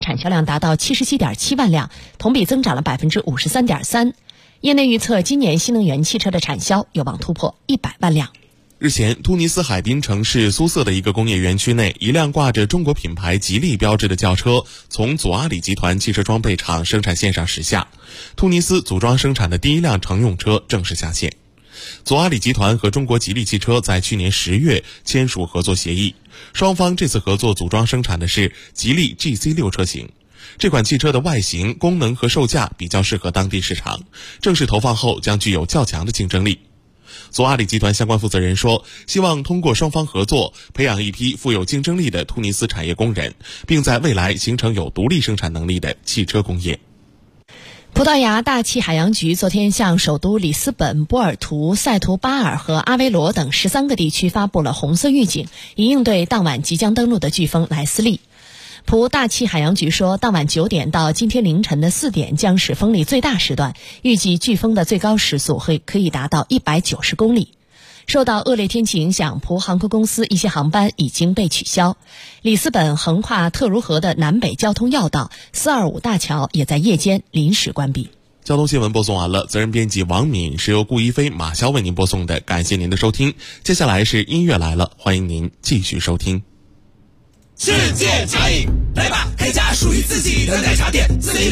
产销量达到77.7万辆，同比增长了53.3%。业内预测，今年新能源汽车的产销有望突破100万辆。 日前，突尼斯海滨城市苏瑟的一个工业园区内，一辆挂着中国品牌吉利标志的轿车从左阿里集团汽车装备厂生产线上驶下，突尼斯组装生产的第一辆乘用车正式下线。左阿里集团和中国吉利汽车在去年10月签署合作协议，双方这次合作组装生产的是吉利 GC6 车型。这款汽车的外形、功能和售价比较适合当地市场，正式投放后将具有较强的竞争力。左阿里集团相关负责人说，希望通过双方合作，培养一批富有竞争力的突尼斯产业工人，并在未来形成有独立生产能力的汽车工业。 葡萄牙大气海洋局昨天向首都里斯本、波尔图、塞图巴尔和阿维罗等13个地区发布了红色预警，以应对当晚即将登陆的飓风莱斯利。葡大气海洋局说，当晚9点到今天凌晨的4点将是风力最大时段，预计飓风的最高时速可以达到190公里。受到恶劣天气影响，葡航空公司一些航班已经被取消。里斯本横跨特茹河的南北交通要道425大桥也在夜间临时关闭。 交通新闻播送完了，责任编辑王敏是由顾一飞、马潇为您播送的，感谢您的收听。接下来是音乐来了，欢迎您继续收听。 世界茶饮，来吧，开家属于自己的奶茶店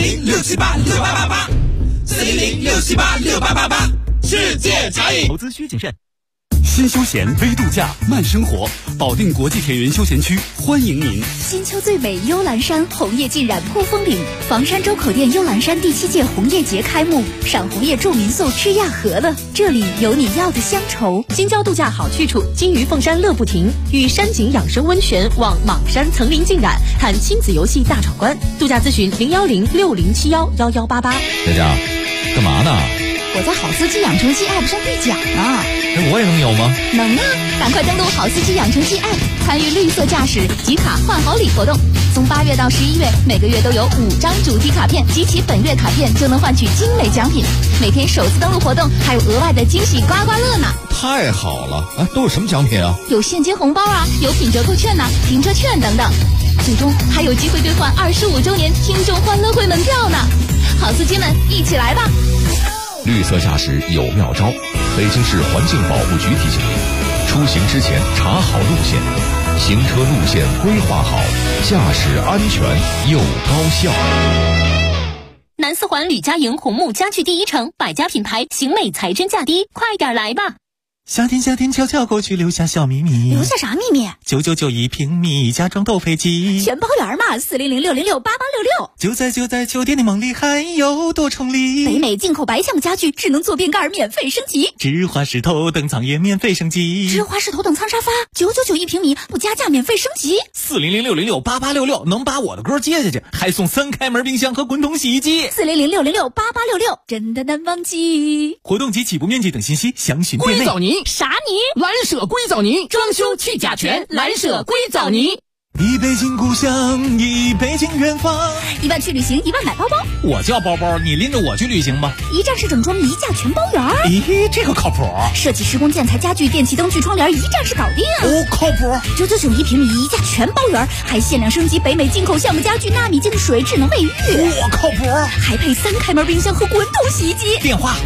，410-678-6888，410-678-6888，世界茶饮。 投资需谨慎。新休闲微度假慢生活，保定国际田园休闲区欢迎您。 新秋最美幽兰山，红叶浸染扑风岭。房山周口店幽兰山第7届红叶节开幕，赏红叶住民宿吃亚和了，这里有你要的乡愁。 京郊度假好去处，金鱼凤山乐不停，与山景养生温泉望莽山层林尽染，探亲子游戏大闯关。度假咨询010-6071-1188。 佳佳，干嘛呢？ 我在好司机养成系 App 上兑奖呢。 我也能有吗？ 能啊！赶快登录好司机养成系 App， 参与绿色驾驶集卡换好礼活动。从8月到11月，每个月都有5张主题卡片，集齐本月卡片就能换取精美奖品。每天首次登录活动还有额外的惊喜刮刮乐呢！ 太好了！都有什么奖品啊？ 有现金红包啊，有品折扣券啊，停车券等等。最终还有机会兑换25周年听众欢乐会门票呢！好司机们，一起来吧！ 绿色驾驶有妙招，北京市环境保护局提醒您：出行之前查好路线，行车路线规划好，驾驶安全又高效。 南四环吕家营红木家具第一城，百家品牌，型美才真价低，快点来吧！ 夏天悄悄过去，留下小秘密。 留下啥秘密 ？999一平米，家装都飞机， 全包圆嘛！400-606-8866。 就在酒店的梦里，还有多重礼。 北美进口白橡木家具，智能坐便盖免费升级， 芝华士头等舱也免费升级， 芝华士头等舱沙发999一平米，不加价免费升级。 400-606-8866，能把我的歌接下去，还送3开门冰箱和滚筒洗衣机。 400-606-8866，真的难忘记。 活动及起步面积等信息详询店内。 硅藻泥啥泥？ 蓝舍硅藻泥，装修去甲醛，蓝舍硅藻泥。 一北京故乡，一北京远方。 1万去旅行，1万买包包。 我叫包包，你拎着我去旅行吧。 一站式整装，一价全包圆。 咦，这个靠谱。 设计施工建材家具电器灯具窗帘，一站式搞定。 靠谱。 999一平米，一价全包圆，还限量升级北美进口橡木家具，纳米净水，智能卫浴。 靠谱。 还配3开门冰箱和滚筒洗衣机。 电话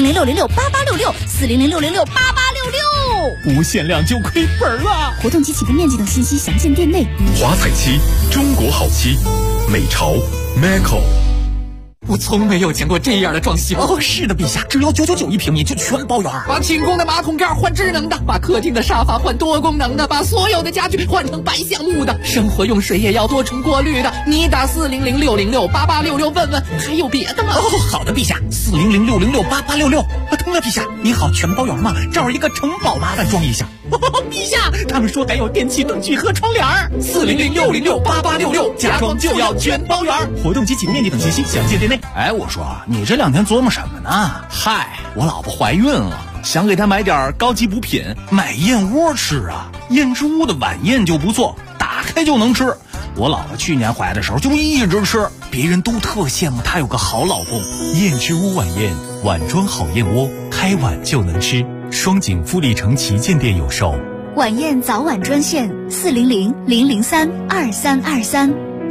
400-606-8866，400-606-8866。 无限量就亏本了。 活动及起步面积等信息详见店内。 华彩漆，中国好漆，美潮 Maco。 我从没有见过这样的装修。是的，陛下，只要999一平米就全包圆。 把清宫的马桶盖换智能的，把客厅的沙发换多功能的，把所有的家具换成白橡木的，生活用水也要多重过滤的。你打400-606-8866问问，还有别的吗？ 好的，陛下，400-606-8866。通了，陛下，你好，全包圆吗？这儿一个城堡，麻烦装一下。陛下，他们说还有电器灯具和窗帘。 400-606-8866，家装就要全包圆。 活动及起步面积等信息详见店内。我说你这2天琢磨什么呢？嗨，我老婆怀孕了，想给她买点高级补品，买燕窝吃啊。燕之屋的晚宴就不错，打开就能吃。我老婆去年怀的时候就一直吃，别人都特羡慕她有个好老公。燕之屋晚宴，晚装好燕窝，开碗就能吃。双井富力城旗舰店有售。 晚宴早晚专线400-003-2323。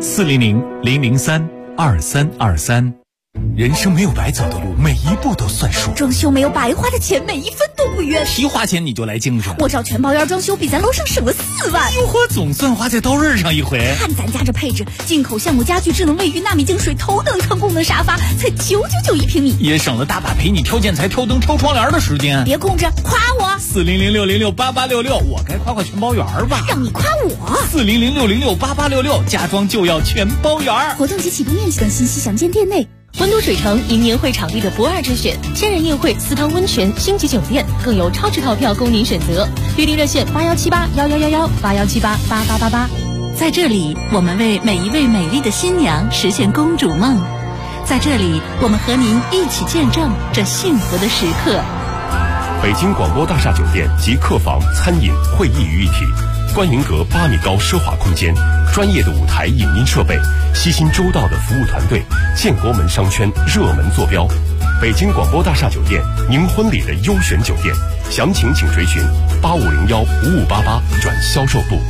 400-003-2323。人生没有白走的路，每一步都算数。 装修没有白花的钱，每一分都不冤。 提花钱你就来精神， 我找全包院装修比咱楼上省了4万。 哟呵，总算花在刀刃上一回。 看咱家这配置，进口橡木家具、智能卫浴、纳米净水、头等舱功能沙发，才999一平米， 也省了大把陪你挑建材、挑灯、挑窗帘的时间。 别空着，夸我。 400-606-8866，我该夸全包园吧？ 让你夸我。 400-606-8866，家装就要全包园。 活动及启动面积等信息详见店内。 温都水城迎年会场地的不二之选，千人宴会、4汤温泉、星级酒店，更有超值套票供您选择。预订热线8178111181788888。 在这里，我们为每一位美丽的新娘实现公主梦。在这里，我们和您一起见证这幸福的时刻。 北京广播大厦酒店集客房、餐饮、会议于一体，观云阁8米高奢华空间，专业的舞台影音设备，悉心周到的服务团队，建国门商圈热门坐标。北京广播大厦酒店，您婚礼的优选酒店，详情请垂询8501-5588转销售部。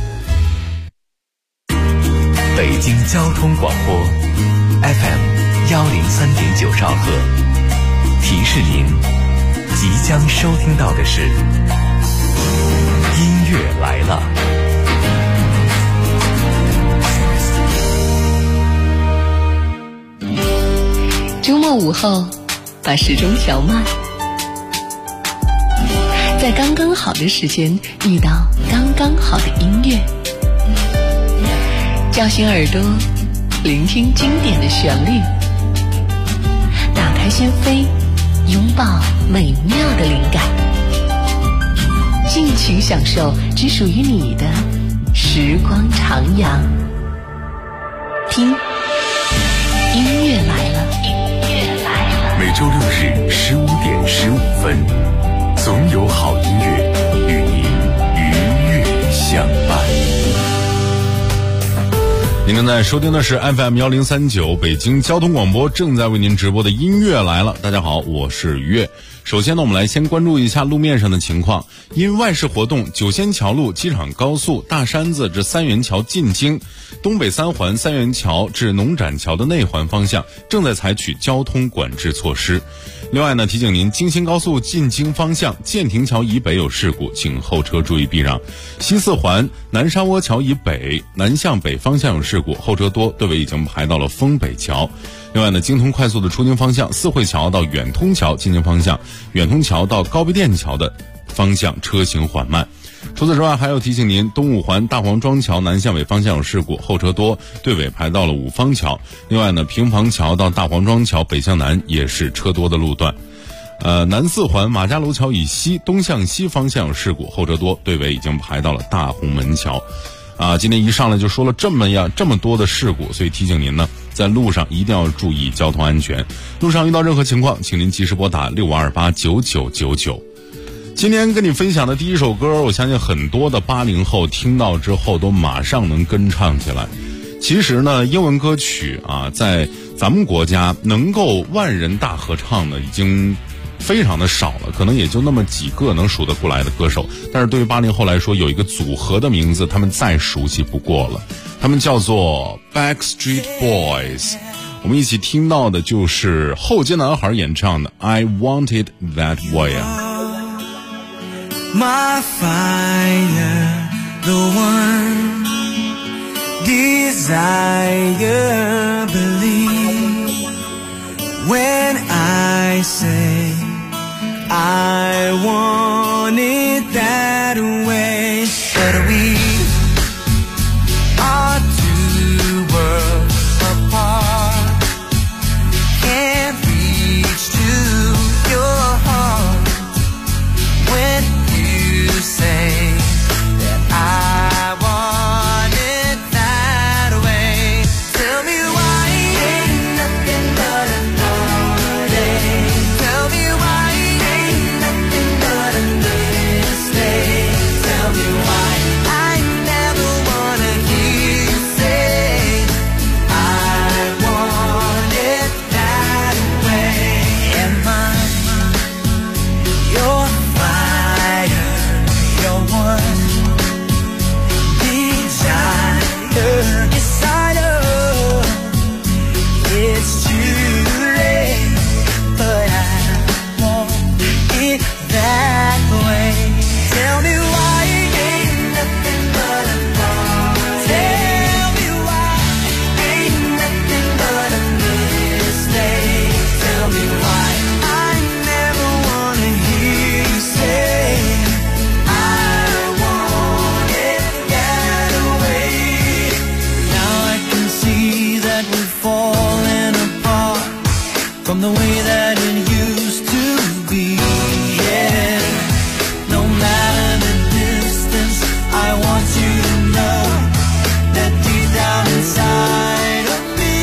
北京交通广播 FM103.9兆赫，提示您即将收听到的是音乐来了。 周末午后，把时钟调慢，在刚刚好的时间遇到刚刚好的音乐，叫醒耳朵，聆听经典的旋律，打开心扉，拥抱美妙的灵感，尽情享受只属于你的时光徜徉。听，音乐来了，音乐来了。 每周6日15:15，总有好音乐与您愉悦相伴。 您正在收听的是 FM1039 北京交通广播正在为您直播的音乐来了。大家好，我是于悦。首先呢，我们来先关注一下路面上的情况。因外事活动，九仙桥路机场高速大山子至三元桥进京，东北3环三元桥至农展桥的内环方向正在采取交通管制措施。另外呢，提醒您，京新高速进京方向建亭桥以北有事故，请后车注意避让。西4环南沙窝桥以北南向北方向有事故，后车多，队尾已经排到了丰北桥。另外呢，京通快速的出京方向，四惠桥到远通桥进京方向，远通桥到高碑店桥的方向车行缓慢。除此之外，还要提醒您，东5环大黄庄桥南向北方向有事故，后车多，队尾排到了五方桥。另外呢，平房桥到大黄庄桥北向南也是车多的路段。南4环马家楼桥以西东向西方向有事故，后车多，队尾已经排到了大红门桥。今天一上来就说了这么多的事故，所以提醒您呢，在路上一定要注意交通安全。路上遇到任何情况，请您及时拨打65289999。今天跟你分享的第一首歌，我相信很多的80后听到之后都马上能跟唱起来。其实呢，英文歌曲在咱们国家能够万人大合唱的已经非常的少了，可能也就那么几个能数得过来的歌手。但是对于80后来说，有一个组合的名字他们再熟悉不过了，他们叫做 Backstreet Boys。 我们一起听到的就是后街男孩演唱的 I Want It That Way。 My fire, the one desire, believe when I say I want it that way. But we are two worlds apart, can't reach to your heart when you say that I want it that way. Tell me why ain't nothing but another day. Tell me why ain't nothing but from the way that it used to be. Yeah, no matter the distance, I want you to know that deep down inside of me,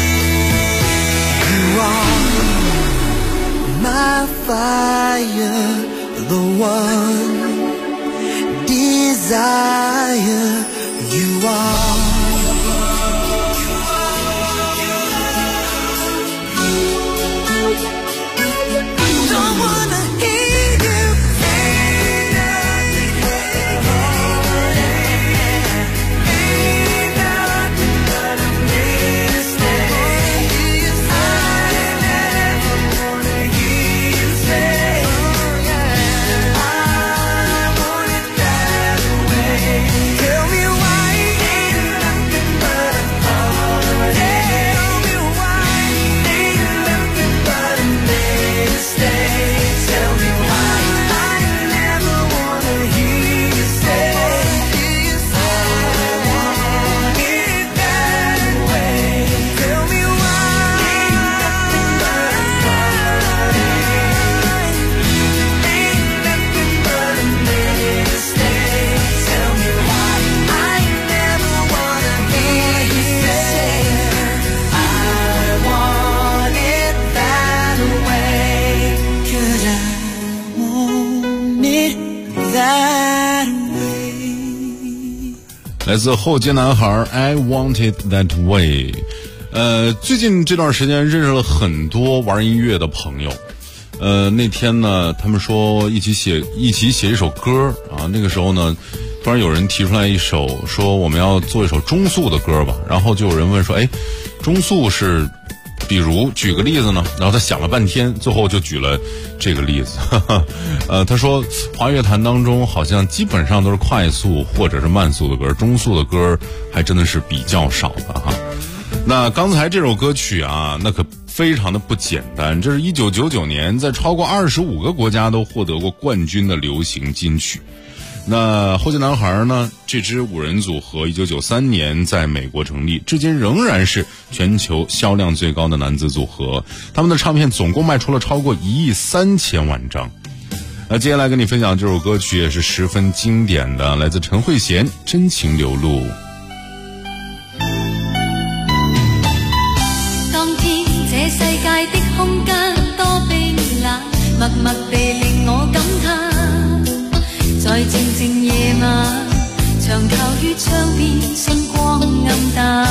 you are my fire, the one desire. You are. 来自后街男孩 I Want It That Way。 最近这段时间认识了很多玩音乐的朋友。那天呢，他们说一起写一首歌啊。那个时候呢，突然有人提出来一首，说我们要做一首中速的歌吧。然后就有人问说，哎，中速是比如举个例子呢？然后他想了半天，最后就举了这个例子。他说华乐坛当中好像基本上都是快速或者是慢速的歌，中速的歌还真的是比较少的哈。那刚才这首歌曲啊，那可非常的不简单，这是1999年在超过25个国家都获得过冠军的流行金曲。那后街男孩呢，这支5人组合1993年在美国成立，至今仍然是全球销量最高的男子组合。他们的唱片总共卖出了超过1亿3000万张。那接下来跟你分享这首歌曲也是十分经典的，来自陈慧娴《真情流露》。 當天這世界的空間多冰冷，默默地令我感嘆，在靜靜夜晚，牆頭與窗邊星光暗淡。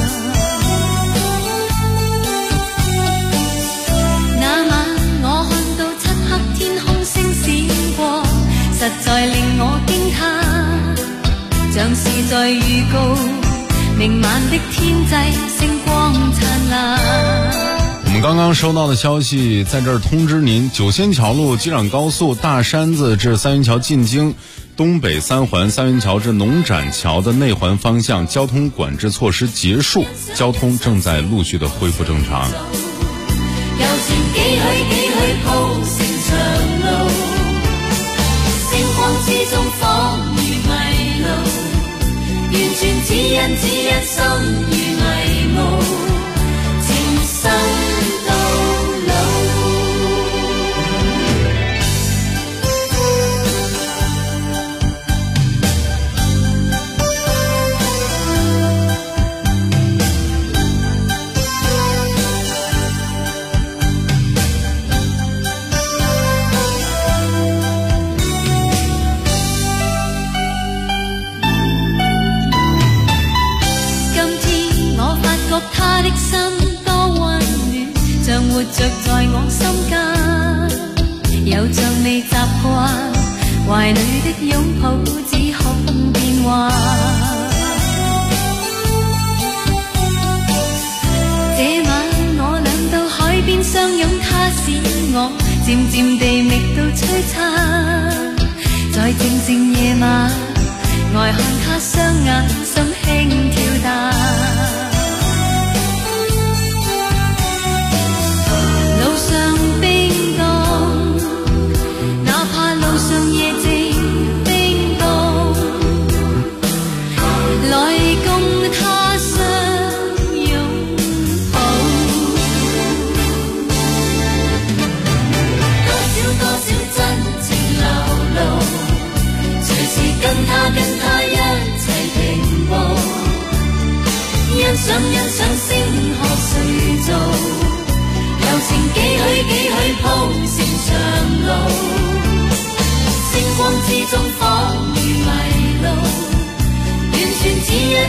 那晚我看到漆黑天空星閃過，實在令我驚嘆，像是在預告明晚的天際星光燦爛。 我们刚刚收到的消息，在这儿通知您，9仙桥路机场高速大山子至三元桥进京东北3环三元桥至农展桥的内环方向交通管制措施结束，交通正在陆续的恢复正常。 由前幾許鋪成長路，星光之中仿如迷路，完全指引心如迷霧，情深到老。他的心多溫暖，像活着在我心間，又像未習慣，懷裏的擁抱只恐變幻。這晚我倆到海邊相擁，他使我漸漸地覓到璀璨，在靜靜夜晚，呆看他雙眼心輕跳彈。路上冰凍，哪怕路上夜靜冰凍，來共他相擁抱。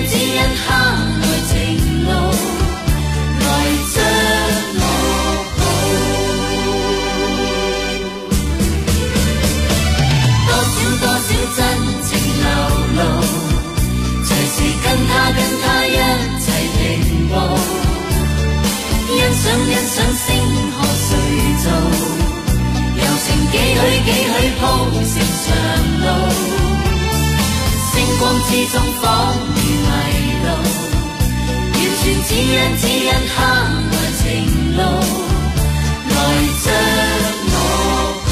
指引下來情路，來將我抱。多少真情流露，隨時跟他一齊停步，欣賞星河誰做，柔情幾許鋪成長路，星光之中仿如迷路，完全指引下來情路，來將我抱。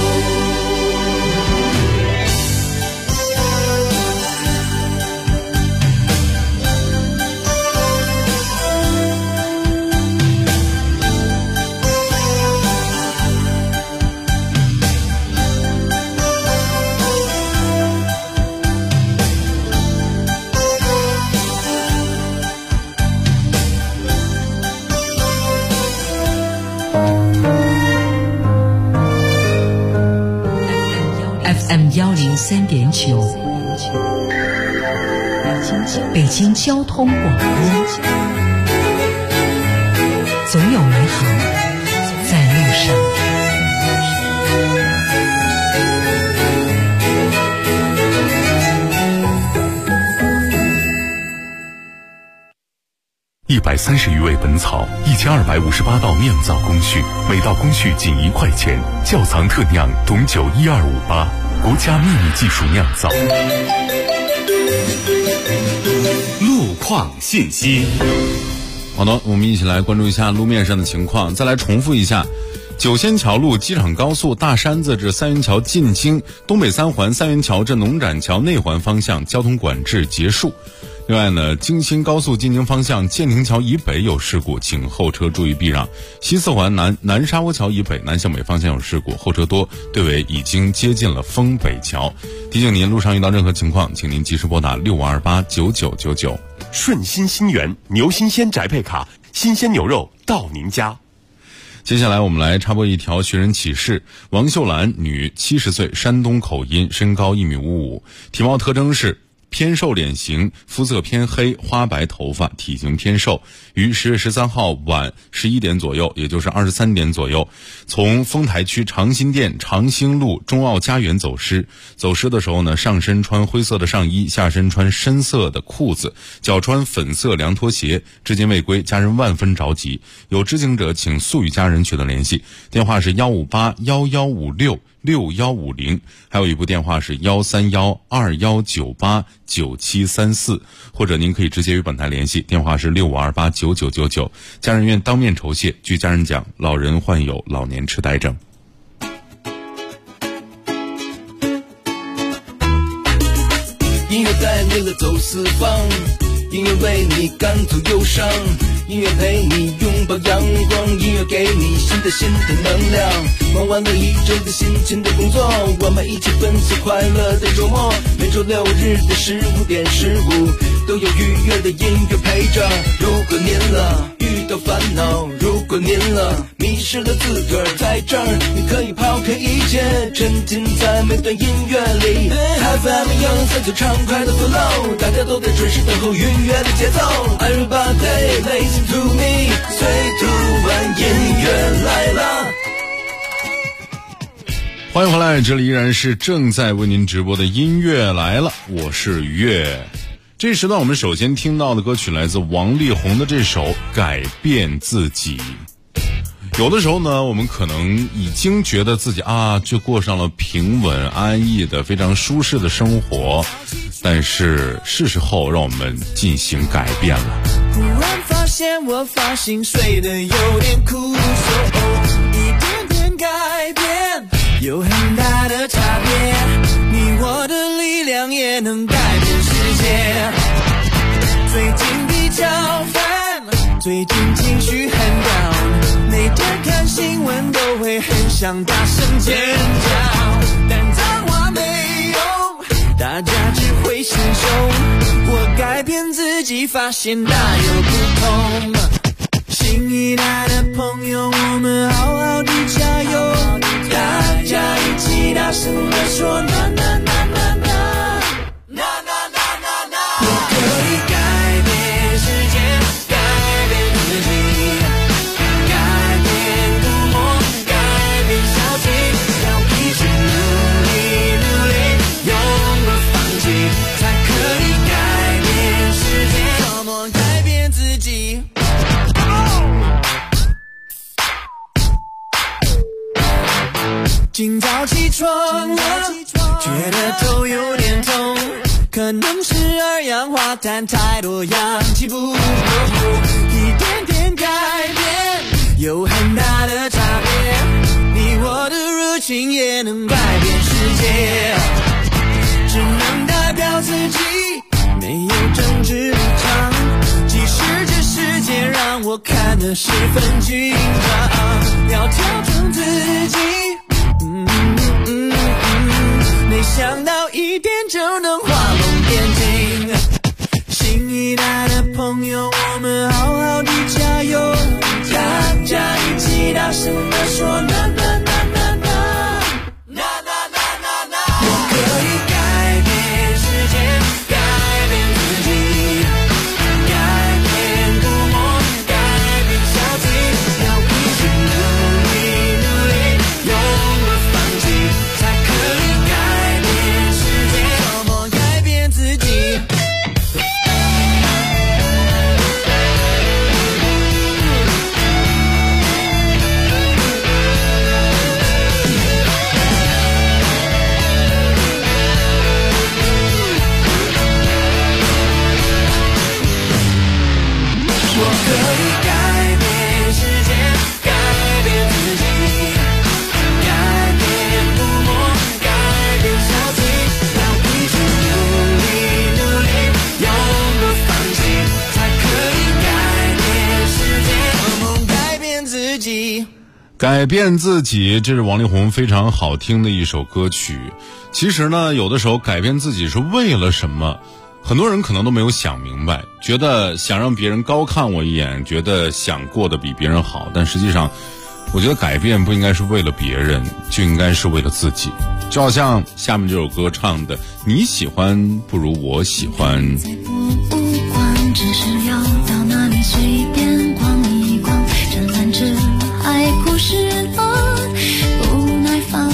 FM103.9，北京交通广播，总有美好在路上。 130余味本草，1258道酿造工序，每道工序仅1块钱。窖藏特酿董酒12588，国家秘密技术酿造。 路况信息。 好的，我们一起来关注一下路面上的情况。再来重复一下：九仙桥路机场高速大山子至三元桥进京，东北三环三元桥至农展桥内环方向交通管制结束。另外呢，京新高速进京方向建亭桥以北有事故，请后车注意避让。西四环南沙窝桥以北南向北方向有事故，后车多，队尾已经接近了丰北桥。提醒您，路上遇到任何情况，请您及时拨打65289999。 顺心新源牛新鲜宅配卡，新鲜牛肉到您家。 接下来我们来插播一条寻人启事：王秀兰，女，70岁，山东口音，身高1.55米，体貌特征是偏瘦脸型，肤色偏黑，花白头发，体型偏瘦，于10月13号晚11点左右，也就是23点左右，从丰台区长新店长兴路中澳家园走失。走失的时候呢，上身穿灰色的上衣，下身穿深色的裤子，脚穿粉色凉拖鞋，至今未归，家人万分着急。有知情者请速与家人取得联系，电话是15811566150，还有一部电话是13121989734，或者您可以直接与本台联系，电话是65289999。家人愿当面酬谢。据家人讲，老人患有老年痴呆症。 音乐带领了走四方，音乐为你赶走忧伤，音乐陪你拥抱阳光，音乐给你新的能量。忙完了一整个辛勤的工作，我们一起分享快乐的周末。每周6日的15点15，都有愉悦的音乐陪着。如果您遇到烦恼，如果您迷失了自个儿，在这儿你可以抛开一切，沉浸在每段音乐里。FM103就畅快的 flow， 大家都在准时等候音乐的节奏。Everybody listen to me， 最突然音乐来了。 欢迎回来，这里依然是正在为您直播的音乐来了，我是月。这时段我们首先听到的歌曲来自王力宏的这首《改变自己》。有的时候呢，我们可能已经觉得自己就过上了平稳安逸的非常舒适的生活，但是是时候让我们进行改变了。 突然发现我发型睡得有点酷，一点点改变有很大的差别，你我的力量也能改变世界。最近比较烦，最近情绪很 down， 每天看新闻都会很想大声尖叫，但脏话没用，大家只会心胸。我改变自己，发现大有不同。新一代的朋友，我们好好的加油，大家一起大声地说 na na na na na na na na na na， 我可以改今早起床了，觉得头有点痛，可能是二氧化碳太多，氧气不够，一点点改变有很大的差别，你我的热情也能改变世界，只能代表自己，没有政治立场，即使这世界让我看得十分紧张，要调整自己，没想到一点就能画龙点睛，新一代的朋友，我们好好的加油，大家一起大声地说啦啦啦啦啦啦啦啦啦，我可以改变世界，改变自己，改变孤默，改变消极，要一直努力努力，永不放弃，才可以改变世界，怎么改变自己。我可以改变世界，改变自己，改变不默，改变消极，要一直努力努力，永不放弃，才可以改变世界，我们改变自己。 改变自己，这是王力宏非常好听的一首歌曲。其实呢，有的时候改变自己是为了什么？很多人可能都没有想明白，觉得想让别人高看我一眼，觉得想过得比别人好，但实际上我觉得改变不应该是为了别人，就应该是为了自己。就好像下面这首歌唱的，你喜欢不如我喜欢， 博物馆只是要到那里随便逛一逛，展览着海枯石烂，不耐烦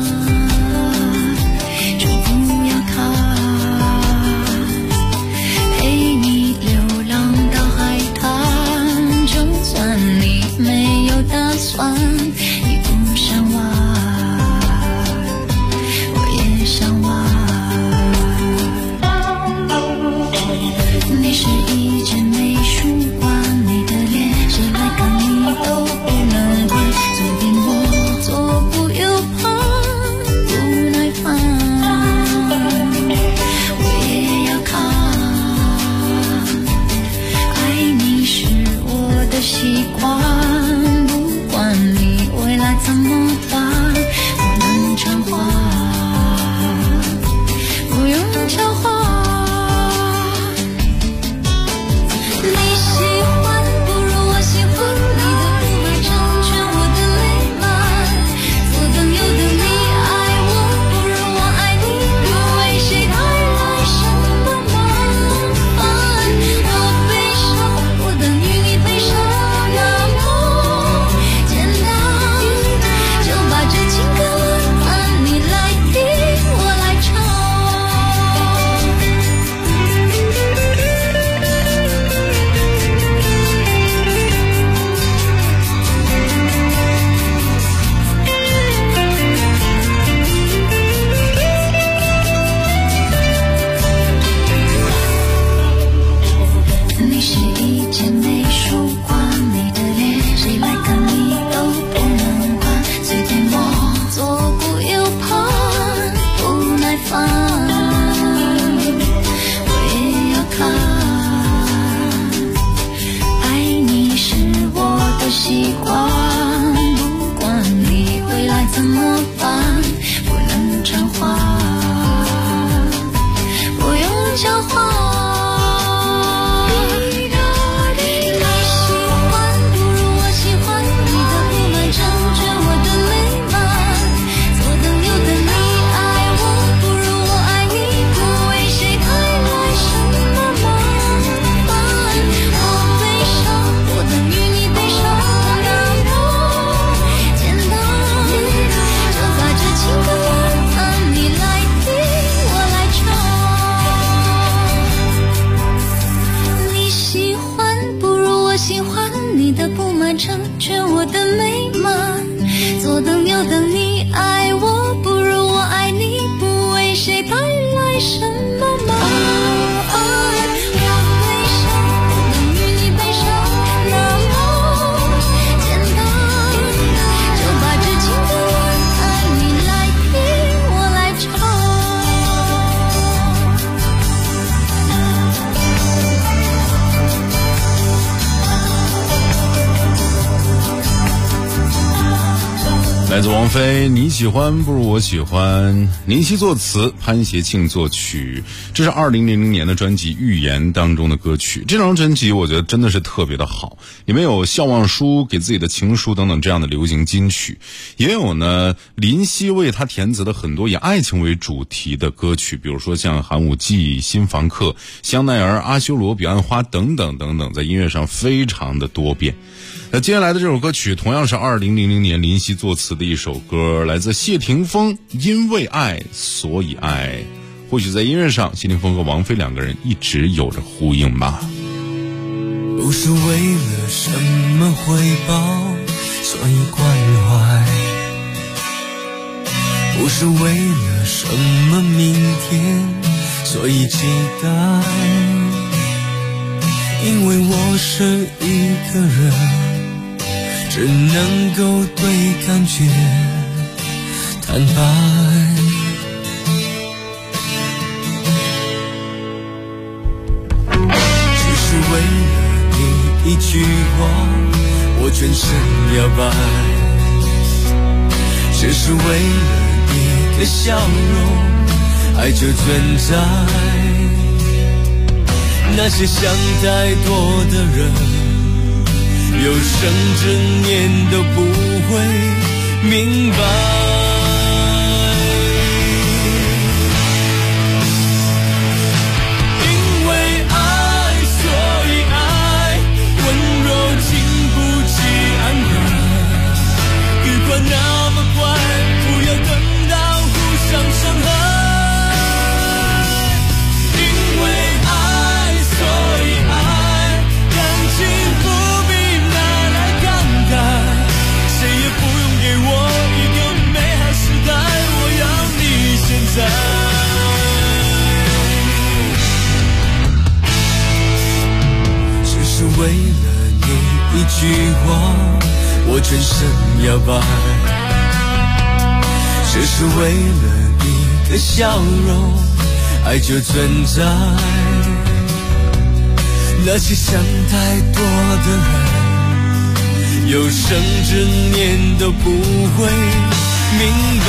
就不要看，陪你流浪到海滩，就算你没有打算，你不想玩，我也想玩。你是一间美术馆，你的脸谁来看你都不能管，随便我左顾右盼，不耐烦我也要看，爱你是我的习惯，不管你未来怎么办，不能偿还，不用交换。你喜欢不如我喜欢，你的不满成全我的美满，左等右等你爱我不如我爱你，不为谁带来什么麻烦，我悲伤我等于你悲伤，那么简单，就把这情歌晚安你来听我来唱。你是一间美术馆，你的脸谁来看你都不能管，随便我左顾右盼，不耐烦我也要看，爱你是我的习惯，不管你未来怎么办，不能偿还，不用交换。成全我的美满，左等右等你爱我。 来自王菲，你喜欢不如我喜欢。林夕作词，潘协庆作曲，这是2000年的专辑《预言》当中的歌曲。这张专辑我觉得真的是特别的好，里面有笑忘书、给自己的情书等等这样的流行金曲，也有呢林夕为他填词的很多以爱情为主题的歌曲，比如说像寒武纪、新房客、香奈儿、阿修罗、彼岸花等等等等，在音乐上非常的多变。那接下来的这首歌曲同样是2000年林夕作词的一首歌，来自谢霆锋，因为爱所以爱。或许在音乐上，谢霆锋和王菲两个人一直有着呼应吧。 不是为了什么回报所以关怀，不是为了什么明天所以期待，因为我是一个人，只能够对感觉坦白。只是为了你一句话，我全身摇摆，只是为了你的笑容，爱就存在。那些想太多的人，有生之年都不会明白。因为爱所以爱，温柔经不起安排，雨过那么快，不要等到互相伤害。因为爱所以爱，感情不必拿来感慨，谁也不用给我一个美好时代，我要你现在。只是为了你一句话，我全身摇摆，只是为了你的笑容，爱就存在。那些想太多的人，有生之年都不会明白。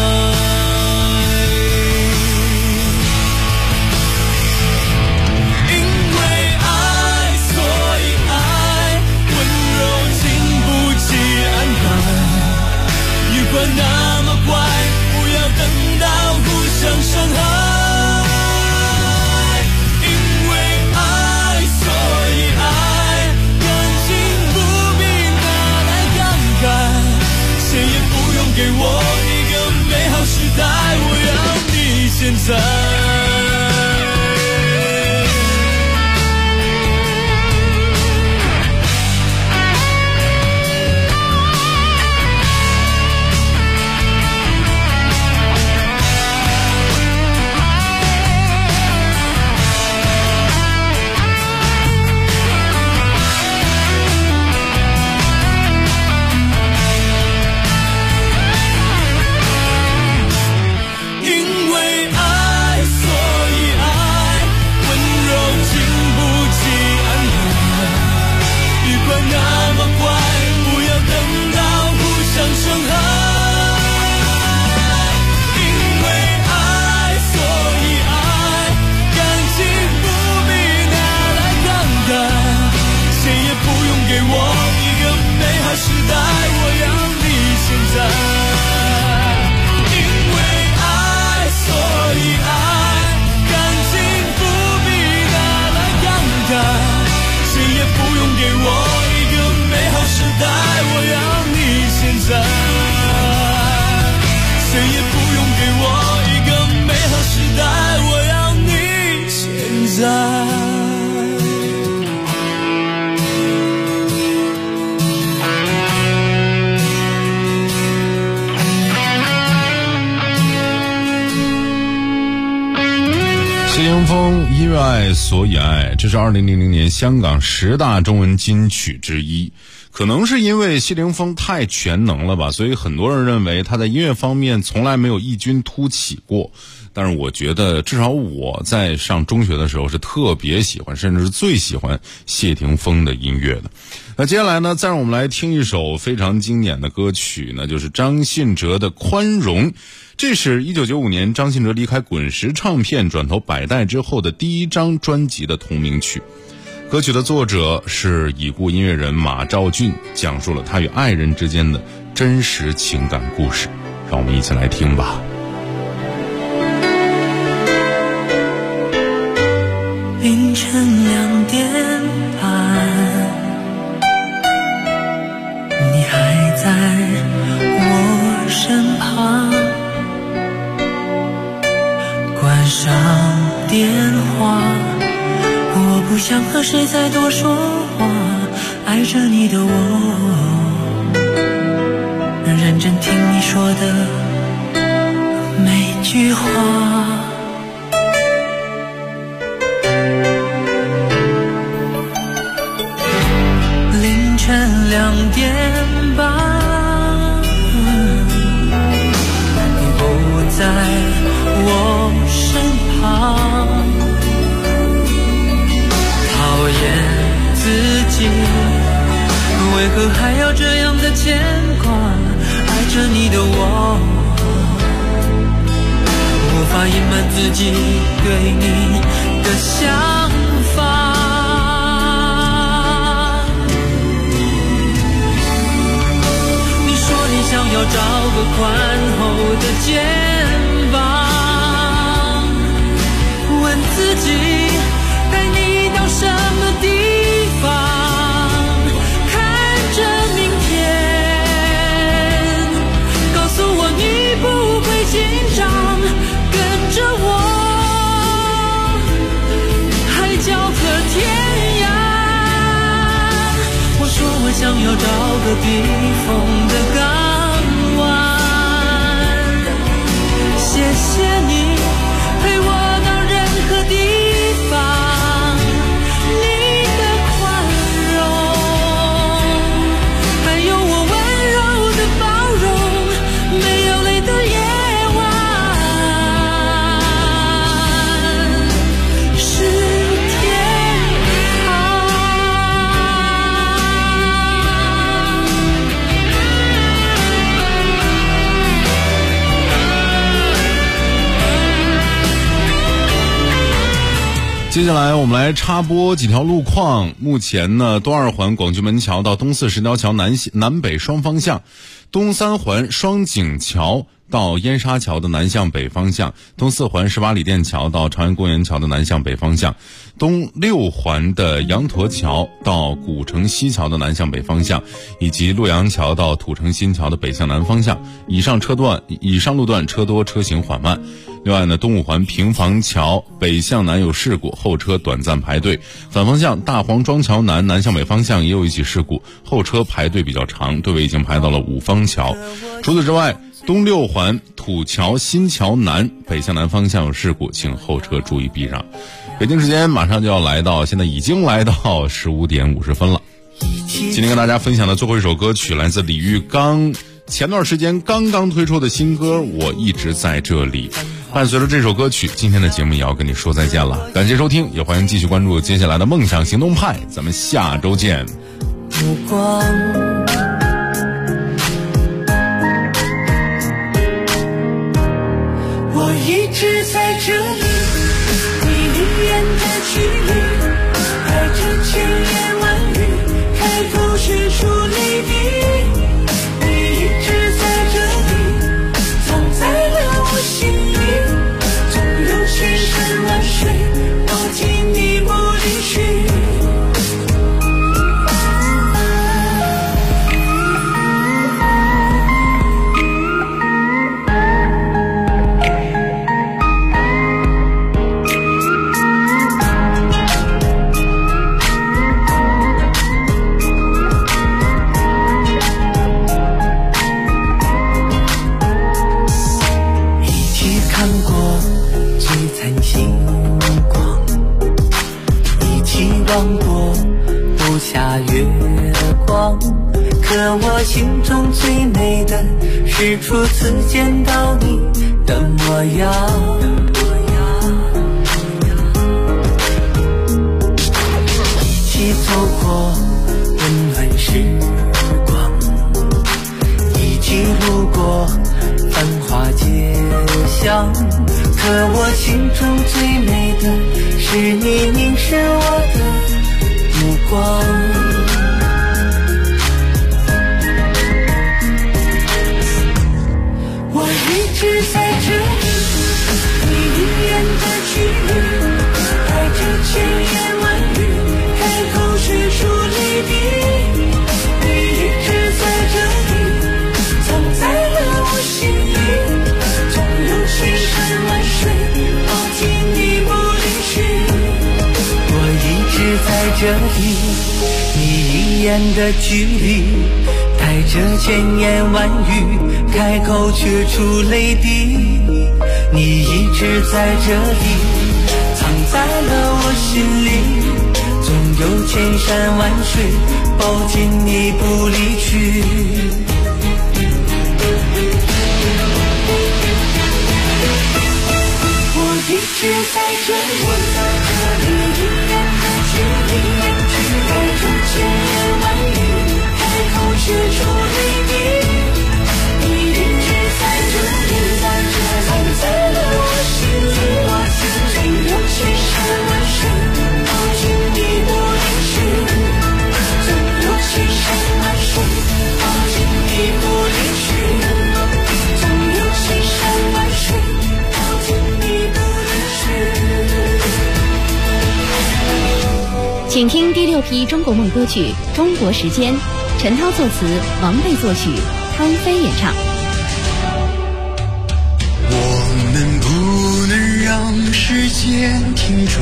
因为爱所以爱，温柔经不起安排，雨过那么快，不要等到互相伤害。给我一个美好时代，我要你现在。 谢霆锋，因为爱所以爱，这是2000年香港10大中文金曲之一。可能是因为谢霆锋太全能了吧，所以很多人认为他在音乐方面从来没有异军突起过。 但是我觉得至少我在上中学的时候是特别喜欢，甚至是最喜欢谢霆锋的音乐的。那接下来呢，再让我们来听一首非常经典的歌曲呢，就是张信哲的《宽容》。这是1995年张信哲离开滚石唱片转投百代之后的第一张专辑的同名曲。歌曲的作者是已故音乐人马兆骏，讲述了他与爱人之间的真实情感故事。让我们一起来听吧。 凌晨2点半，你还在我身旁，关上电话，我不想和谁再多说话，爱着你的我，认真听你说的每句话。凌晨2点半，你不在我身旁，讨厌自己为何还要这样的牵挂，爱着你的我，无法隐瞒自己对你的想法。你说你想要找个宽厚的肩膀，问自己带你到什么地方，看着明天，告诉我你不会紧张，跟着我海角和天涯。我说我想要找个避风的港湾，谢谢你陪我到任何地方，你的宽容，还有我温柔的包容，没有泪的夜晚是天堂。 接下来我们来插播几条路况。目前呢，东二环广渠门桥到东四十条桥南北双方向，东三环双井桥到燕沙桥的南向北方向，东四环18里店桥到朝阳公园桥的南向北方向，东六环的羊驼桥到古城西桥的南向北方向，以及洛阳桥到土城新桥的北向南方向。以上路段车多车行缓慢。另外呢，东五环平房桥北向南有事故，后车短暂排队。反方向大黄庄桥南向北方向也有一起事故，后车排队比较长，队尾已经排到了五方桥。除此之外，东六环土桥新桥南北向南方向有事故，请后车注意避让。北京时间马上就要来到，现在已经来到15点50分了。今天跟大家分享的最后一首歌曲来自李玉刚前段时间刚刚推出的新歌《我一直在这里》。伴随着这首歌曲，今天的节目也要跟你说再见了。感谢收听，也欢迎继续关注接下来的梦想行动派，咱们下周见。 目光我一直在这里，你离远的距离，带着千言万语，开口却出泪滴，你一直在这里，藏在了我心里，总有千山万水都听你不离去。 我心中最美的是初次见到你的模样。一起走过温暖时光，一起路过繁华街巷，可我心中最美的是你凝视我的目光。我一直在这里，你一眼的距离，带着千言万语，开口却出泪滴。你一直在这里，藏在了我心里，总有千山万水抱紧你不离去。我一直在这里，你一眼的距离，带着千言万语，开口却出泪滴。你一直在这里，藏在了我心里，总有千山万水抱紧你不离去。我一直在这里，你一眼的距离，带着千言万语，开口却出泪滴。你一直在这里，藏在了我心里，总有千山万水抱紧你不离去，总有千山万水抱紧你不离去，总有千山万水抱紧你不离去。请听第6批中国梦歌曲《中国时间》，陈涛作词，王贝作曲，汤飞演唱。 我们不能让时间停转，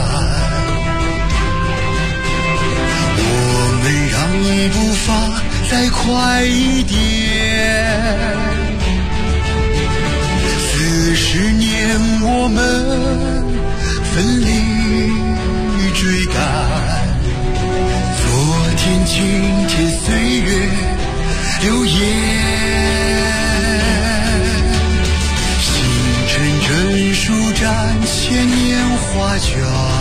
我们让步伐再快一点。40年我们奋力追赶，昨天今天岁月流烟。真书展千年画卷，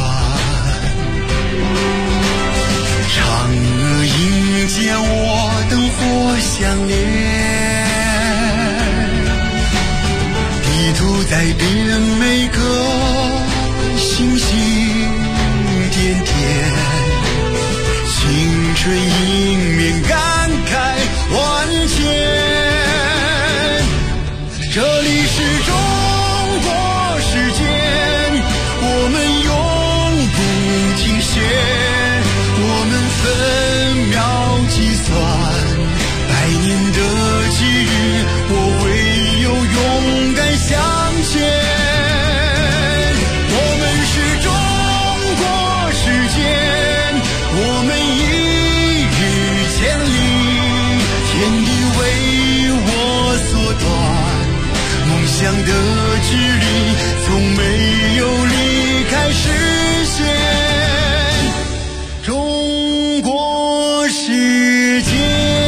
嫦娥迎接我，灯火相连。地图在变，每个星星点点，青春迎面感慨万千。这里是中时间，我们永不停歇，我们分秒计算100年的际遇，我唯有勇敢向前。我们是中国时间，我们一日千里，天地为我所断，梦想的距离从没有离开视线，中国时间。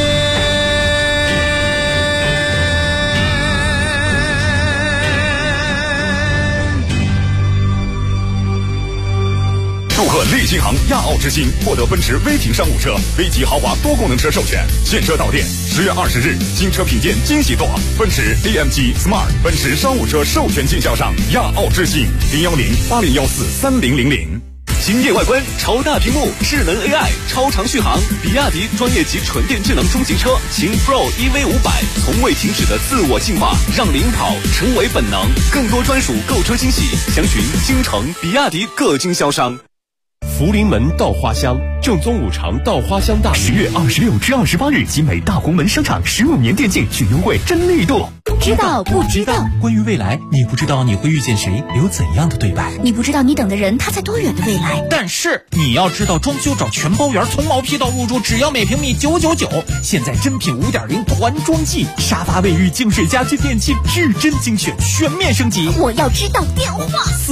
祝贺利金行亚奥之星获得奔驰 V 型商务车、V 级豪华多功能车授权，现车到店。10月20日，新车品鉴惊喜多，奔驰 AMG Smart 奔驰商务车授权经销商亚奥之星，010-8014-3000。 星夜外观超大屏幕，智能 AI， 超长续航。比亚迪专业级纯电智能中型车秦 Pro EV500，从未停止的自我进化，让领跑成为本能。更多专属购车惊喜，详询京城比亚迪各经销商。 福临门稻花香，正宗五常稻花香大礼。 10月26至28日，集美大红门商场15年电竞巨优惠真力度。 知道不知道。 关于未来，你不知道你会遇见谁，有怎样的对白。 你不知道你等的人他在多远的未来。 但是你要知道，装修找全包圆，从毛坯到入住，只要每平米999。现在真品5.0团装季，沙发、卫浴、净水、家居、电器，至臻精选，全面升级。 我要知道电话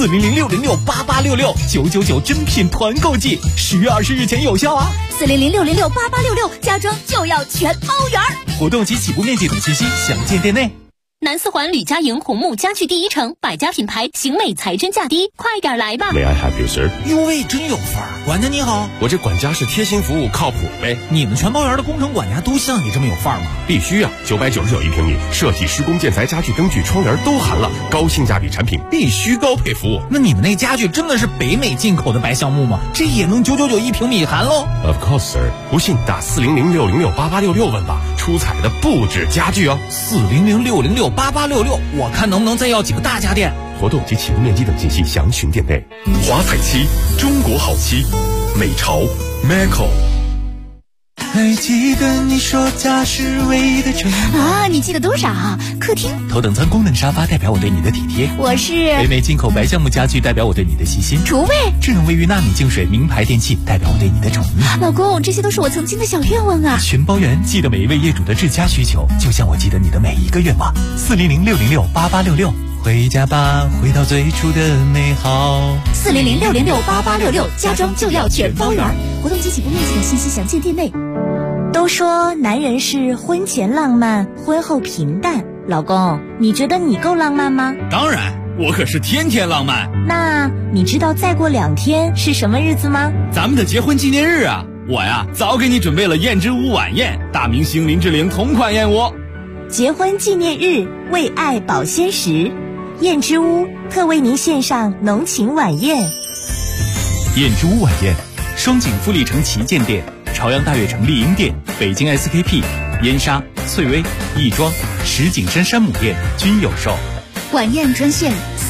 400-606-8866，999真品团购季，10月20日前有效啊 ！400-606-8866，家装就要全包圆。 活动及起步面积等信息详见店内。 南四环吕家营红木家具第一城，百家品牌，型美才真价低，快点来吧 May I help you, sir？ 哟喂，真有范儿！管家你好， 我这管家是贴心服务，靠谱呗。 你们全包圆的工程管家都像你这么有范儿吗？ 必须啊！999一平米，设计、施工、建材、家具、灯具、窗帘都含了，高性价比产品，必须高配服务。 那你们那家具真的是北美进口的白橡木吗？这也能999一平米含喽 ？Of course, sir。不信打400-606-8866问吧，出彩的不止家具哦。 400-606-8866，我看能不能再要几个大家电。 活动及起步面积等信息详询店内。 华彩漆，中国好漆，美潮 Macco。 还记得你说家是唯一的城啊？你记得多少？客厅头等舱功能沙发代表我对你的体贴， 我是北美进口白橡木家具代表我对你的细心， 厨卫智能卫浴纳米净水名牌电器代表我对你的宠溺。 老公，这些都是我曾经的小愿望啊！ 全包圆，记得每一位业主的至佳需求，就像我记得你的每一个愿望。400-606-8866，回家吧，回到最初的美好。 400-606-8866，家装就要全包圆。活动及起步面积等信息详见店内。都说男人是婚前浪漫，婚后平淡。老公，你觉得你够浪漫吗？ 当然，我可是天天浪漫。 那你知道再过2天是什么日子吗？ 咱们的结婚纪念日啊！我呀，早给你准备了燕之屋晚宴，大明星林志玲同款燕窝。 结婚纪念日，为爱保鲜时，燕之屋特为您献上浓情晚宴。 燕之屋晚宴，双井富力城旗舰店、朝阳大悦城丽婴店、北京 SKP、燕莎、翠微、亦庄、石景山山姆店均有售。 晚宴专线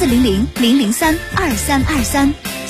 400-003-2323。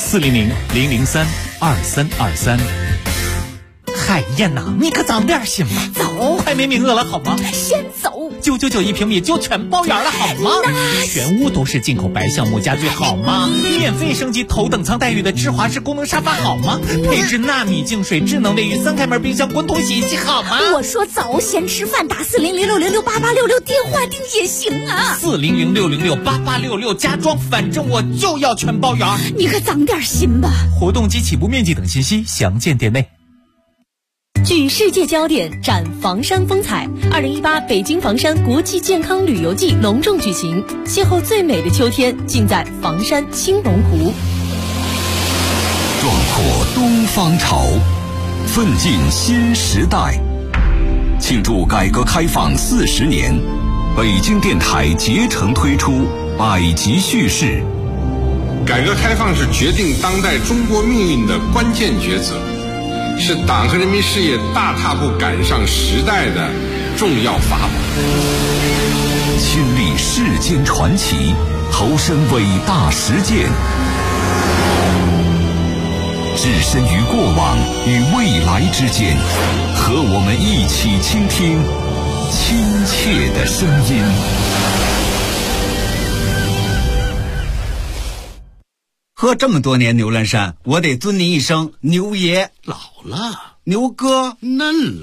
400-003-2323。嗨，燕呐，你可长点心吧！ 走， 快没名额了好吗？ 先走。 999一平米就全包圆了好吗？全屋都是进口白橡木家具好吗？免费升级头等舱待遇的智华式功能沙发好吗？配置纳米净水、智能卫浴、3开门冰箱、滚筒洗衣机好吗？ 我说走，先吃饭，打400-606-8866电话订也行啊。 400-606-8866家装，反正我就要全包圆。 你可长点心吧。 活动及起步面积等信息详见店内。 聚世界焦点，展房山风采。2018北京房山国际健康旅游季隆重举行，邂逅最美的秋天，尽在房山青龙湖。 壮阔东方潮，奋进新时代。庆祝改革开放40年，北京电台竭诚推出百集叙事。 改革开放是决定当代中国命运的关键抉择，是党和人民事业大踏步赶上时代的重要法宝。 亲历世间传奇，投身伟大实践，置身于过往与未来之间，和我们一起倾听亲切的声音。 喝这么多年牛栏山，我得尊您一声牛爷。 老了， 牛哥嫩了。